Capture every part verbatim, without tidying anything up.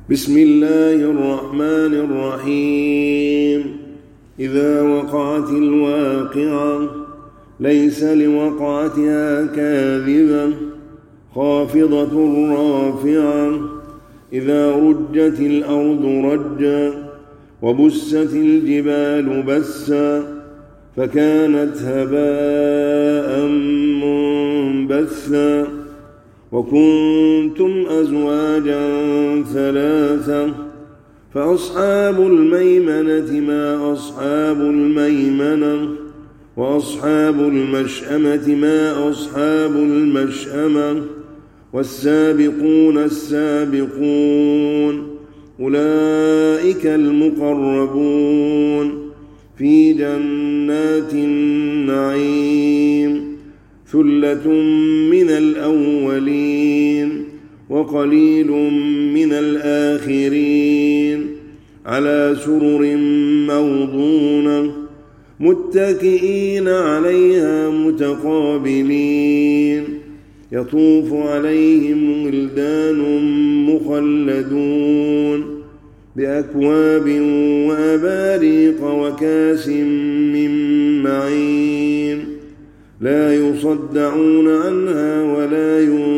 بسم الله الرحمن الرحيم. إذا وقعت الواقعة ليس لوقعتها كاذبة خافضة رافعة إذا رجت الأرض رجا وبست الجبال بسا فكانت هباء منبثا وكنتم أزواجا ثلاثة فأصحاب الميمنة ما أصحاب الميمنة وأصحاب المشأمة ما أصحاب المشأمة والسابقون السابقون أولئك المقربون في جنات النعيم ثلة من الأولين وقليل من الآخرين على سرر موضونة متكئين عليها متقابلين يطوف عليهم ولدان مخلدون بأكواب وأباريق وكاس من معين لا يصدعون عنها ولا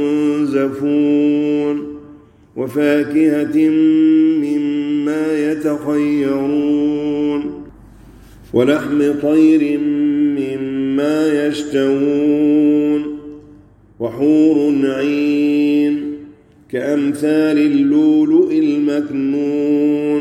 ينزفون وفاكهة مما يتخيرون ولحم طير مما يشتهون وحور عين كأمثال اللؤلؤ المكنون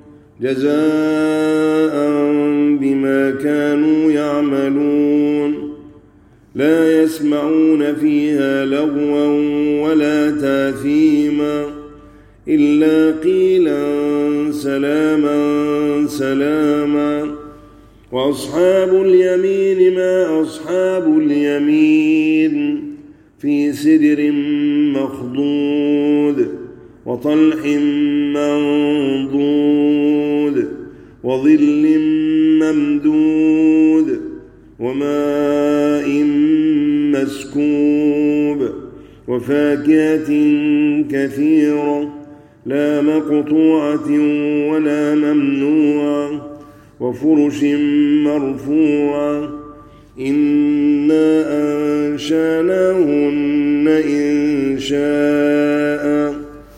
جزاء بما كانوا يعملون لا يسمعون فيها لغوا ولا تاثيما إلا قيلا سلاما سلاما وأصحاب اليمين ما أصحاب اليمين في سدر مخضود وطلح منضود وظل ممدود وماء مسكوب وفاكهة كثيرة لا مقطوعة ولا ممنوعة وفرش مرفوعة إنا أنشأناهن إنشاء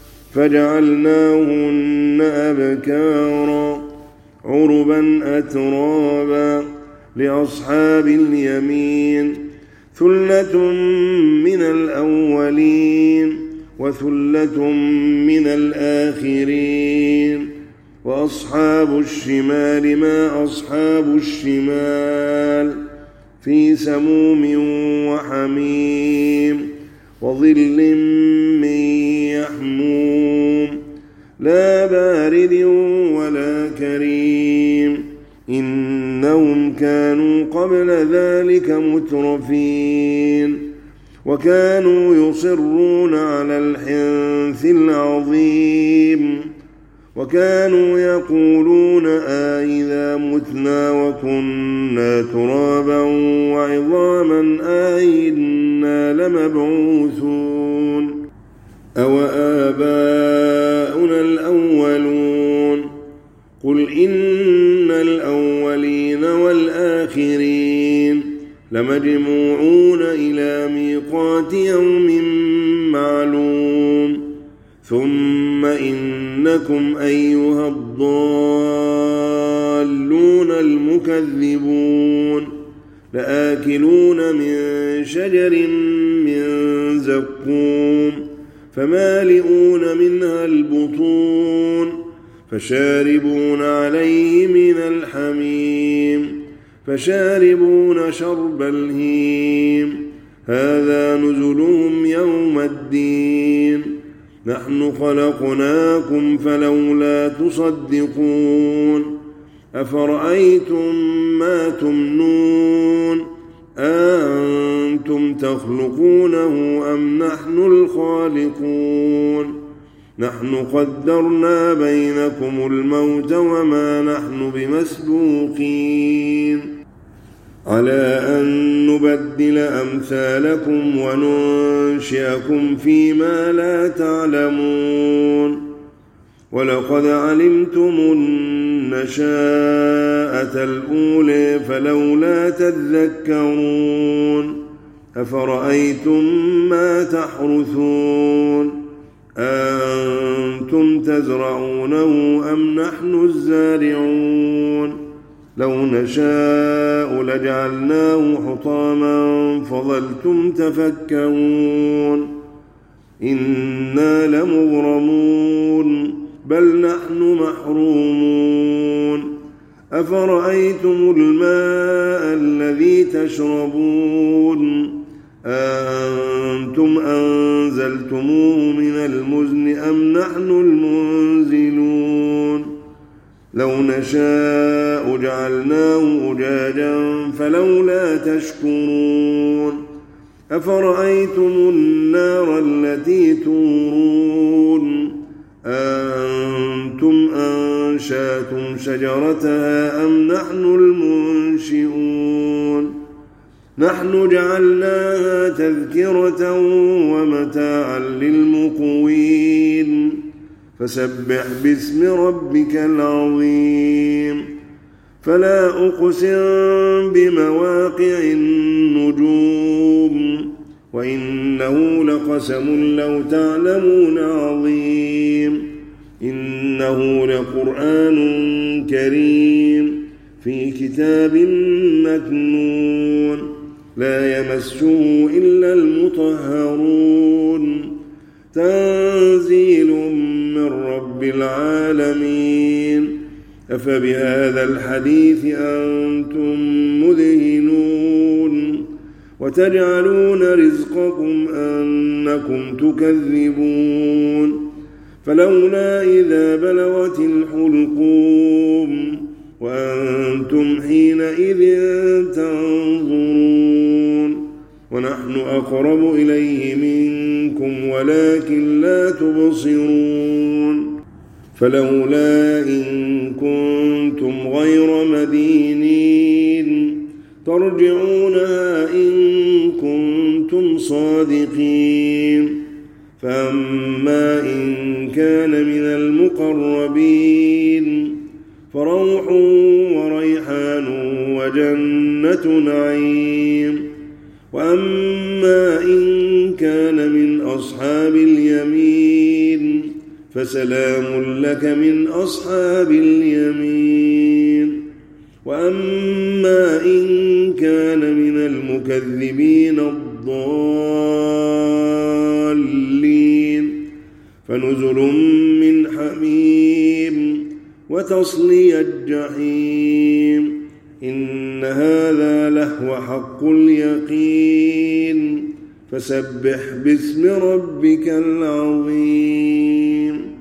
فجعلناهن أبكارا عربا أترابا لأصحاب اليمين ثلة من الأولين وثلة من الآخرين وأصحاب الشمال ما أصحاب الشمال في سموم وحميم وظل من يحموم لا بارد ولا كريم إنهم كانوا قبل ذلك مترفين وكانوا يصرون على الحنث العظيم وكانوا يقولون أإذا متنا وكنا ترابا وعظاما أإنا لمبعوثون أو آباؤنا الأولون قل إن الأولين والآخرين لمجموعون إلى ميقات يوم معلوم ثم إنكم أيها الضالون المكذبون لآكلون من شجر من زقوم فمالئون منها البطون فشاربون عليه من الحميم فشاربون شرب الهيم هذا نزلهم يوم الدين نحن خلقناكم فلولا تصدقون أفرأيتم ما تمنون أأنتم تخلقونه أم نحن الخالقون نحن قدرنا بينكم الموت وما نحن بمسبوقين على أن نبدل أمثالكم وننشئكم فيما لا تعلمون ولقد علمتم النشاءة الأولى فلولا تذكرون أفرأيتم ما تحرثون أنتم تزرعونه أم نحن الزارعون لو نشاء لجعلناه حطاما فظلتم تفكرون إنا لمغرمون بل نحن محرومون أفرأيتم الماء الذي تشربون أنتم أنزلتموه من المزن أم نحن المنزلون لو نشاء جعلناه أجاجا فلولا تشكرون أفرأيتم النار التي تورون أنتم أنشأتم شجرتها أم نحن المنشئون نحن جعلناها تذكرة ومتاعا للمقوين فسبح باسم ربك العظيم فلا أقسم بمواقع النجوم وإنه لقسم لو تعلمون عظيم إنه لقرآن كريم في كتاب مكنون لا يمسه إلا المطهرون تنزيل من رب العالمين أفبهذا الحديث أنتم مدهنون وتجعلون رزقكم أنكم تكذبون فلولا إذا بلغت الحلقوم وأنتم حينئذ تنظرون ونحن أقرب إليه منكم ولكن لا تبصرون فلولا إن كنتم غير مدينين ترجعونها إن كنتم صادقين فأما إن كان من المقربين فروح وريحان وجنة نعيم وأما إن كان من أصحاب اليمين فسلام لك من أصحاب اليمين وأما إن كان من المكذبين الضالين فنزل من حميم وتصلي الجحيم إن هذا لهو حق اليقين فسبح باسم ربك العظيم